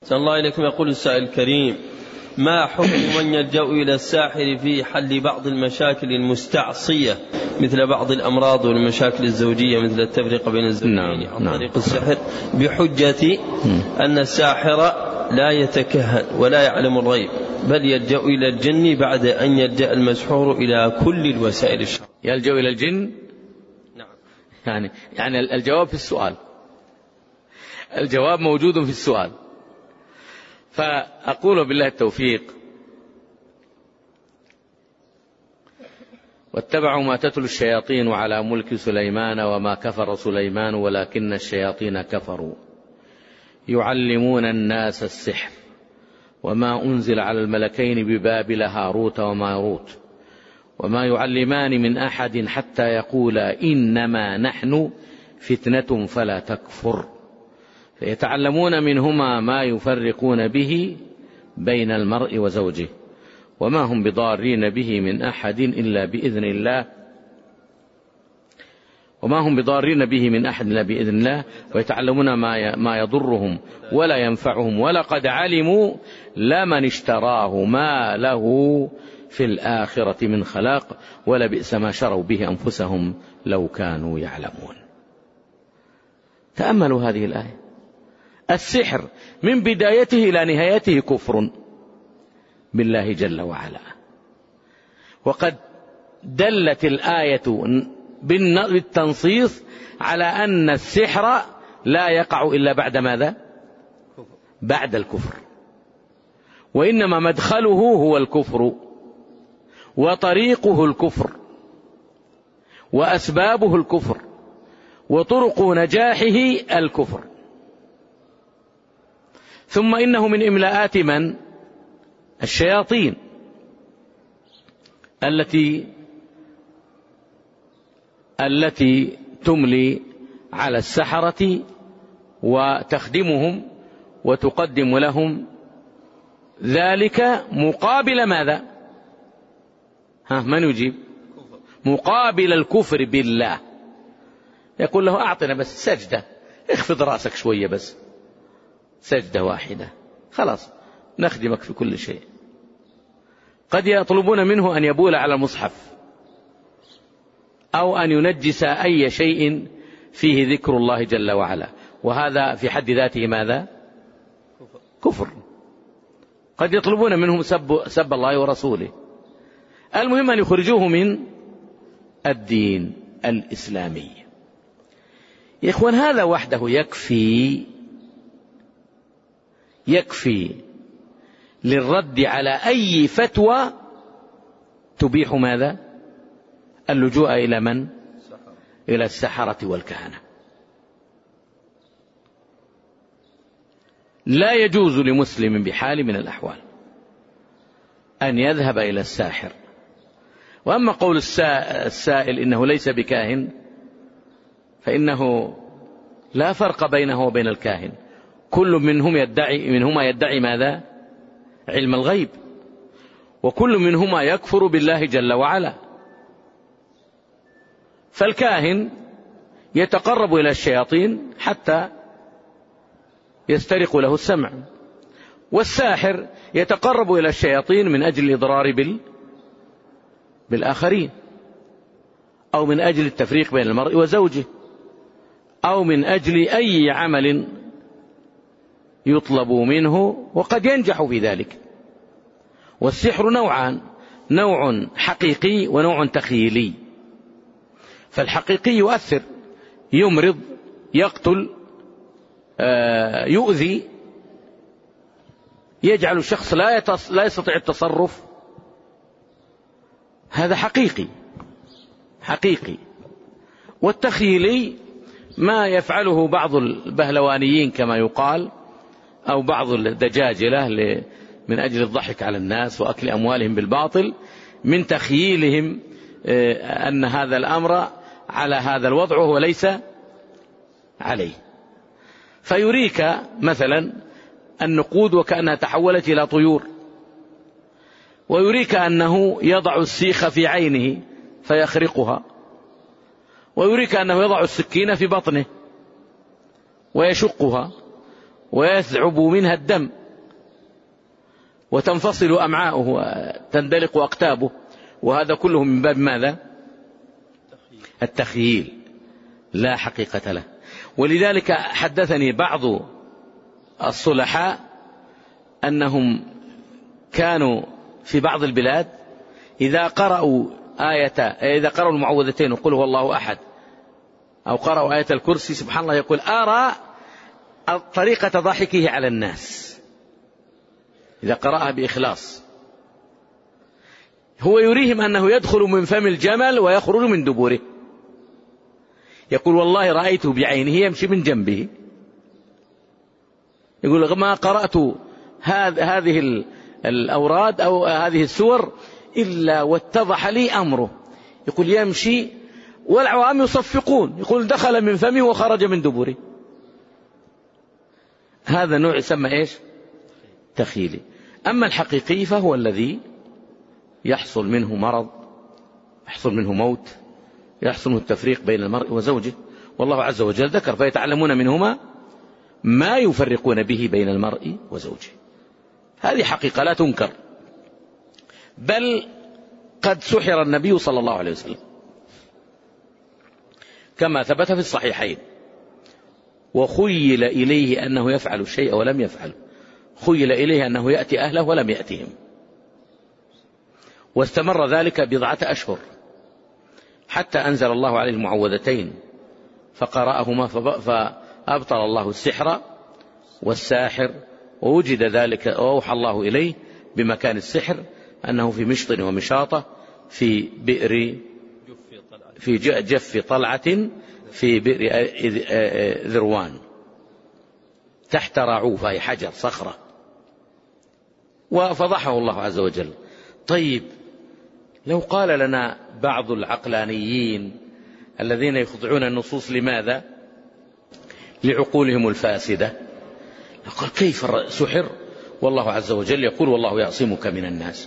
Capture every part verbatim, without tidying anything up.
صلى الله عليكم. يقول السائل الكريم: ما حكم من يلجأ إلى الساحر في حل بعض المشاكل المستعصية مثل بعض الأمراض والمشاكل الزوجية مثل التفرقة بين الزوجين عن طريق السحر بحجة أن الساحر لا يتكهن ولا يعلم الغيب بل يلجأ إلى الجن بعد أن يلجأ المسحور إلى كل الوسائل الشرعية؟ يلجأ إلى الجن؟ نعم. يعني يعني الجواب في السؤال، الجواب موجود في السؤال. فأقول بالله التوفيق: واتبعوا ما تتلو الشياطين على ملك سليمان وما كفر سليمان ولكن الشياطين كفروا يعلمون الناس السحر وما أنزل على الملكين ببابل هاروت وماروت وما يعلمان من أحد حتى يقولا إنما نحن فتنة فلا تكفر فيتعلمون منهما ما يفرقون به بين المرء وزوجه وما هم بضارين به من أحد إلا بإذن الله وما هم بضارين به من أحد إلا بإذن الله ويتعلمون ما يضرهم ولا ينفعهم ولقد علموا لمن اشتراه ما له في الآخرة من خلاق ولبئس ما شروا به أنفسهم لو كانوا يعلمون. تأملوا هذه الآية. السحر من بدايته إلى نهايته كفر بالله جل وعلا، وقد دلت الآية بالتنصيص على أن السحر لا يقع إلا بعد ماذا؟ بعد الكفر، وإنما مدخله هو الكفر وطريقه الكفر وأسبابه الكفر وطرق نجاحه الكفر. ثم إنه من إملاءات من؟ الشياطين التي التي تملي على السحرة وتخدمهم وتقدم لهم ذلك مقابل ماذا؟ ها من يجيب؟ مقابل الكفر بالله. يقول له أعطنا بس سجدة، اخفض رأسك شوية بس، سجدة واحدة خلاص نخدمك في كل شيء. قد يطلبون منه أن يبول على المصحف أو أن ينجس أي شيء فيه ذكر الله جل وعلا، وهذا في حد ذاته ماذا؟ كفر. قد يطلبون منهم سب, سب الله ورسوله. المهم أن يخرجوه من الدين الإسلامي. يا إخوان هذا وحده يكفي يكفي للرد على أي فتوى تبيح ماذا؟ اللجوء إلى من؟ إلى السحرة والكهنة. لا يجوز لمسلم بحال من الأحوال أن يذهب إلى الساحر. وأما قول السائل إنه ليس بكاهن فإنه لا فرق بينه وبين الكاهن، كل منهم يدعي منهما يدعي ماذا؟ علم الغيب، وكل منهما يكفر بالله جل وعلا. فالكاهن يتقرب إلى الشياطين حتى يسترق له السمع، والساحر يتقرب إلى الشياطين من أجل الإضرار بال بالآخرين، أو من أجل التفريق بين المرء وزوجه، أو من أجل أي عمل يطلب منه، وقد ينجح في ذلك. والسحر نوعان، نوع حقيقي ونوع تخيلي. فالحقيقي يؤثر، يمرض، يقتل، يؤذي، يجعل الشخص لا لا يستطيع التصرف. هذا حقيقي حقيقي. والتخيلي ما يفعله بعض البهلوانيين كما يقال، أو بعض الدجاجلة من أجل الضحك على الناس وأكل أموالهم بالباطل، من تخييلهم أن هذا الأمر على هذا الوضع وهو ليس عليه. فيريك مثلا النقود وكأنها تحولت إلى طيور، ويريك أنه يضع السيخ في عينه فيخرقها، ويريك أنه يضع السكين في بطنه ويشقها، ويثعب منها الدم وتنفصل أمعاؤه وتندلق أقتابه، وهذا كله من باب ماذا؟ التخييل لا حقيقة له. ولذلك حدثني بعض الصلحاء أنهم كانوا في بعض البلاد إذا قرأوا آية إذا قرأوا المعوذتين وقل هو الله أحد أو قرأوا آية الكرسي سبحان الله يقول أرى طريقة ضحكه على الناس إذا قرأها بإخلاص، هو يريهم أنه يدخل من فم الجمل ويخرج من دبره. يقول والله رأيته بعينه يمشي من جنبه. يقول ما قرأت هذه الأوراد أو هذه السور إلا واتضح لي أمره. يقول يمشي والعوام يصفقون، يقول دخل من فمه وخرج من دبره. هذا نوع يسمى إيش؟ تخيلي. أما الحقيقي فهو الذي يحصل منه مرض، يحصل منه موت، يحصل منه التفريق بين المرء وزوجه، والله عز وجل ذكر فيتعلمون منهما ما يفرقون به بين المرء وزوجه. هذه حقيقة لا تنكر، بل قد سحر النبي صلى الله عليه وسلم كما ثبت في الصحيحين، وخيل إليه أنه يفعل الشيء ولم يفعله، خيل إليه أنه يأتي أهله ولم يأتهم، واستمر ذلك بضعة أشهر حتى أنزل الله عليه المعوذتين فقرأهما فأبطل الله السحر والساحر، ووجد ذلك وأوحى الله إليه بمكان السحر أنه في مشط ومشاطة في بئر في جف طلعة في بئر ذروان تحت راعوف أي حجر صخرة، وفضحه الله عز وجل. طيب لو قال لنا بعض العقلانيين الذين يخضعون النصوص لماذا؟ لعقولهم الفاسدة، قال كيف سحر والله عز وجل يقول والله يعصمك من الناس.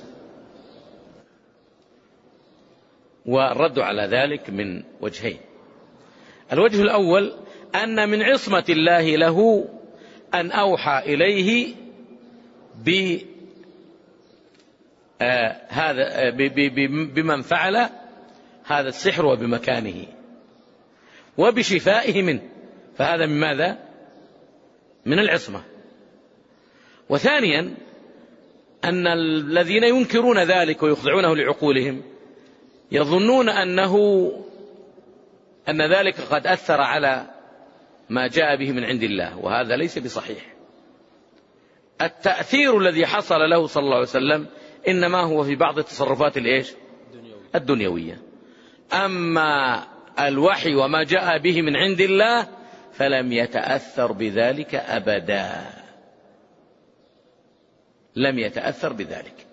والرد على ذلك من وجهين. الوجه الأول أن من عصمة الله له أن أوحى إليه ب آه هذا بمن فعل هذا السحر وبمكانه وبشفائه منه، فهذا من ماذا؟ من العصمة. وثانيا أن الذين ينكرون ذلك ويخضعونه لعقولهم يظنون أنه أن ذلك قد أثر على ما جاء به من عند الله، وهذا ليس بصحيح. التأثير الذي حصل له صلى الله عليه وسلم إنما هو في بعض التصرفات الإيش؟ الدنيوية. أما الوحي وما جاء به من عند الله فلم يتأثر بذلك أبدا، لم يتأثر بذلك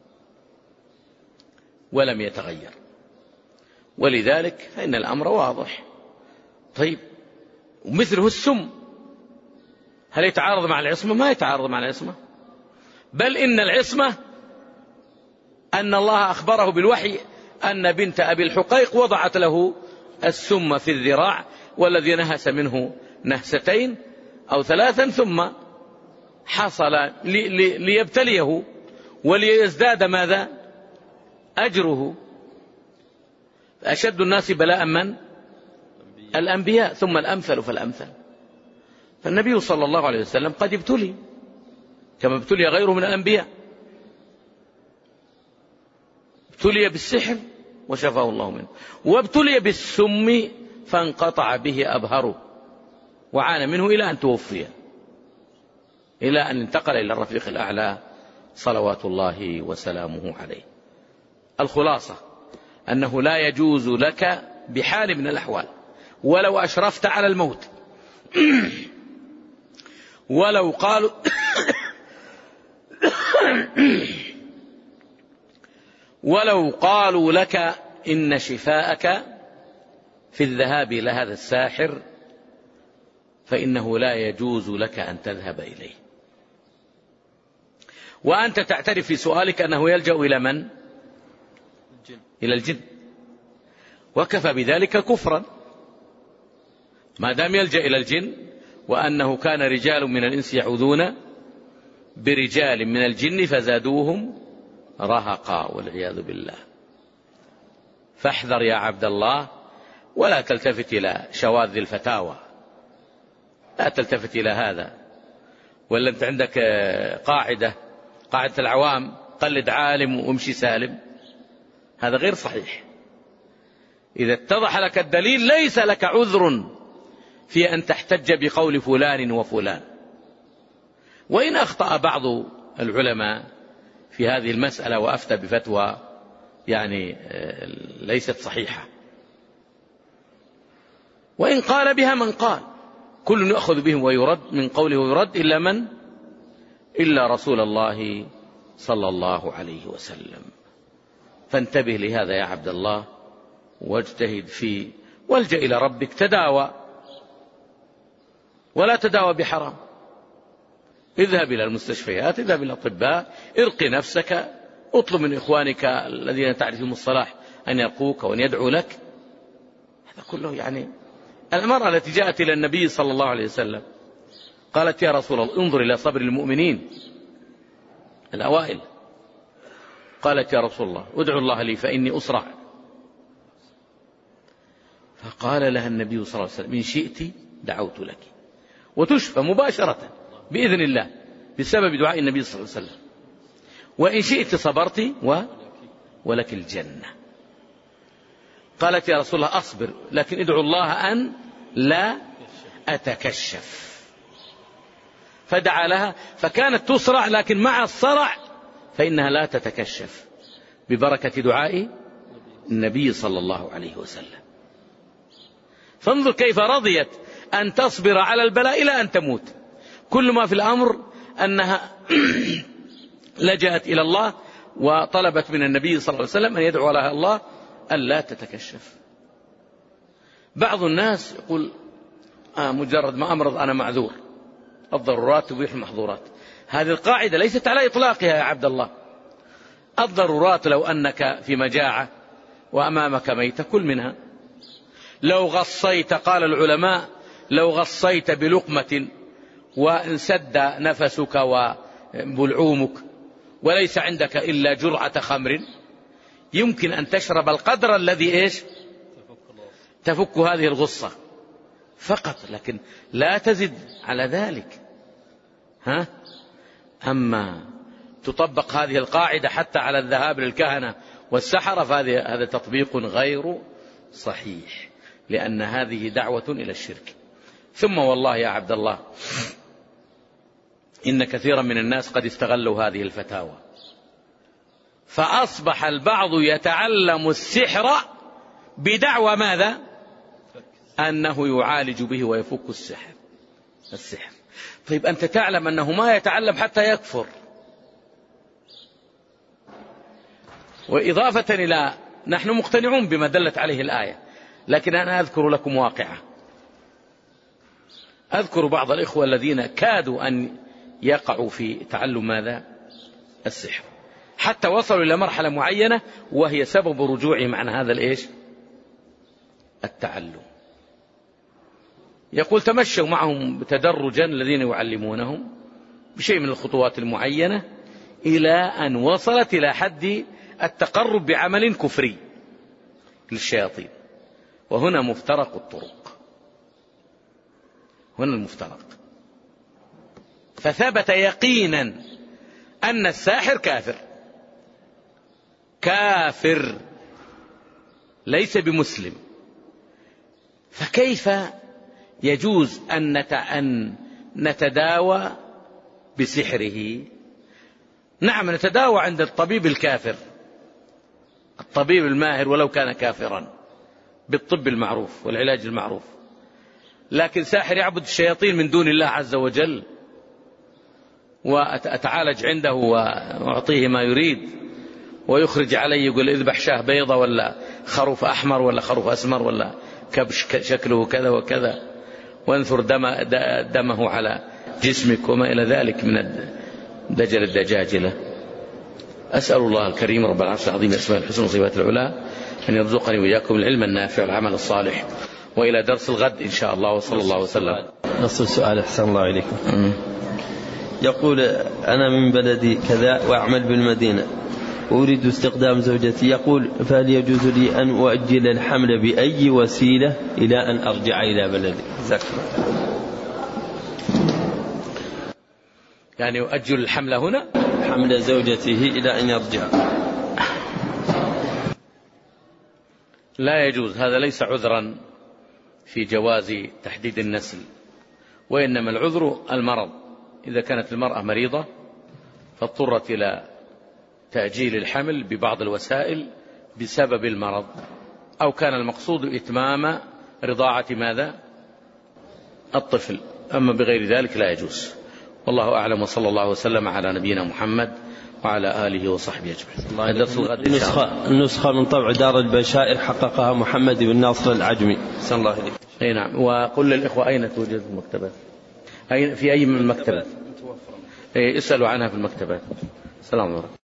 ولم يتغير، ولذلك فإن الأمر واضح. طيب ومثله السم، هل يتعارض مع العصمة؟ ما يتعارض مع العصمة، بل إن العصمة أن الله أخبره بالوحي أن بنت أبي الحقيق وضعت له السم في الذراع، والذي نهس منه نهستين أو ثلاثا ثم حصل لي لي ليبتليه وليزداد ماذا؟ أجره. أشد الناس بلاء من؟ الأنبياء، ثم الأمثل فالأمثل. فالنبي صلى الله عليه وسلم قد ابتلي كما ابتلي غيره من الأنبياء، ابتلي بالسحر وشفاه الله منه، وابتلي بالسم فانقطع به أبهره وعانى منه إلى أن توفي، إلى أن انتقل إلى الرفيق الأعلى صلوات الله وسلامه عليه. الخلاصة أنه لا يجوز لك بحال من الأحوال ولو أشرفت على الموت ولو قالوا ولو قالوا لك إن شفاءك في الذهاب إلى هذا الساحر، فإنه لا يجوز لك أن تذهب إليه، وأنت تعترف في سؤالك أنه يلجأ إلى من؟ إلى الجن، وكفى بذلك كفرا. ما دام يلجأ إلى الجن وأنه كان رجال من الإنس يعوذون برجال من الجن فزادوهم رهقا والعياذ بالله. فاحذر يا عبد الله ولا تلتفت إلى شواذ الفتاوى، لا تلتفت إلى هذا. ولا أنت عندك قاعدة قاعدة العوام قلد عالم وامشي سالم، هذا غير صحيح. إذا اتضح لك الدليل ليس لك عذر في أن تحتج بقول فلان وفلان. وإن أخطأ بعض العلماء في هذه المسألة وأفتى بفتوى يعني ليست صحيحة، وإن قال بها من قال، كل يأخذ بهم ويرد من قوله ويرد إلا من إلا رسول الله صلى الله عليه وسلم. فانتبه لهذا يا عبد الله واجتهد فيه، والجأ إلى ربك، تداوى ولا تداوى بحرام. اذهب إلى المستشفيات، اذهب إلى الأطباء، ارقي نفسك، اطلب من إخوانك الذين تعرفهم الصلاح أن يرقوك وأن يدعوا لك. هذا كله يعني. المرأة التي جاءت إلى النبي صلى الله عليه وسلم قالت يا رسول الله انظر إلى صبر المؤمنين الأوائل، قالت يا رسول الله ادعو الله لي فإني أسرع. فقال لها النبي صلى الله عليه وسلم إن شئت دعوت لك، وتشفى مباشرة بإذن الله بسبب دعاء النبي صلى الله عليه وسلم، وإن شئت صبرت و... ولك الجنة. قالت يا رسول الله أصبر لكن ادعو الله أن لا أتكشف. فدعا لها فكانت تسرع، لكن مع الصرع فإنها لا تتكشف ببركة دعاء النبي صلى الله عليه وسلم. فانظر كيف رضيت أن تصبر على البلاء إلى أن تموت. كل ما في الأمر أنها لجأت إلى الله وطلبت من النبي صلى الله عليه وسلم أن يدعو لها الله ألا تتكشف. بعض الناس يقول آه مجرد ما أمرض أنا معذور، الضرورات تبيح المحظورات. هذه القاعدة ليست على إطلاقها يا عبد الله. الضرورات لو أنك في مجاعة وأمامك ميتة كل منها. لو غصيت، قال العلماء لو غصيت بلقمة وانسد نفسك وبلعومك وليس عندك إلا جرعة خمر، يمكن أن تشرب القدر الذي إيش تفك هذه الغصة فقط، لكن لا تزد على ذلك. ها؟ أما تطبق هذه القاعدة حتى على الذهاب للكهنة والسحرة فهذا تطبيق غير صحيح، لأن هذه دعوة إلى الشرك. ثم والله يا عبد الله إن كثيرا من الناس قد استغلوا هذه الفتاوى، فأصبح البعض يتعلم السحر بدعوى ماذا؟ أنه يعالج به ويفك السحر السحر طيب أنت تعلم أنه ما يتعلم حتى يكفر. وإضافة إلى نحن مقتنعون بما دلت عليه الآية، لكن أنا أذكر لكم واقعة. أذكر بعض الإخوة الذين كادوا أن يقعوا في تعلم ماذا؟ السحر، حتى وصلوا إلى مرحلة معينة وهي سبب رجوعهم عن هذا الإيش؟ التعلم. يقول تمشوا معهم تدرجا الذين يعلمونهم بشيء من الخطوات المعينة إلى أن وصلت إلى حد التقرب بعمل كفري للشياطين. وهنا مفترق الطرق، هنا المفترق. فثبت يقينا أن الساحر كافر كافر ليس بمسلم. فكيف يجوز أن نتداوى بسحره؟ نعم نتداوى عند الطبيب الكافر، الطبيب الماهر ولو كان كافرا، بالطب المعروف والعلاج المعروف. لكن ساحر يعبد الشياطين من دون الله عز وجل وأتعالج عنده وأعطيه ما يريد ويخرج علي يقول اذبح شاه بيضة ولا خروف أحمر ولا خروف أسمر ولا كبش شكله كذا وكذا وانثر دم دمه على جسمك وما إلى ذلك من دجل الدجاجلة. أسأل الله الكريم رب العرش العظيم أسماء الحسنى وصفات العلى أن يرزقني وإياكم العلم النافع والعمل الصالح. وإلى درس الغد إن شاء الله، وصلى الله وسلم. نص السؤال أحسن الله إليكم. يقول أنا من بلدي كذا وأعمل بالمدينة وأريد استخدام زوجتي، يقول فهل يجوز لي أن أؤجل الحمل بأي وسيلة إلى أن أرجع إلى بلدي؟ يعني يؤجل الحمل هنا حمل زوجته إلى أن يرجع. لا يجوز، هذا ليس عذرا في جواز تحديد النسل، وإنما العذر المرض. إذا كانت المرأة مريضة فاضطرت إلى تأجيل الحمل ببعض الوسائل بسبب المرض، أو كان المقصود إتمام رضاعة ماذا؟ الطفل، أما بغير ذلك لا يجوز. والله أعلم، وصلى الله وسلم على نبينا محمد وعلى آله وصحبه أجمعين. الدرس الغد النسخة, النسخة من طبع دار البشائر حققها محمد بن ناصر العجمي. صلى الله عليه. أي نعم. وقل للإخوة أين توجد المكتبات؟ أين في أي من المكتبات؟ اسألوا عنها في المكتبات. سلام عليكم.